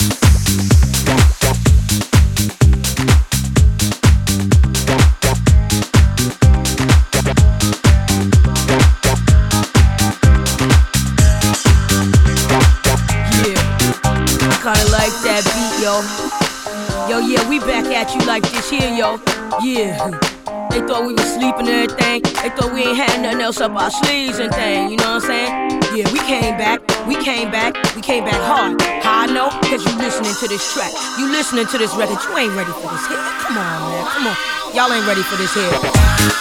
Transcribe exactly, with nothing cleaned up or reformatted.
Yo, yeah, we back at you like this here, yo. Yeah. They thought we was sleeping and everything. They thought we ain't had nothing else up our sleeves and thing, you know what I'm saying? Yeah, we came back, we came back, we came back hard. How I know? Cause you listening to this track. You listening to this record, you ain't ready for this here. Come on, man, come on. Y'all ain't ready for this here.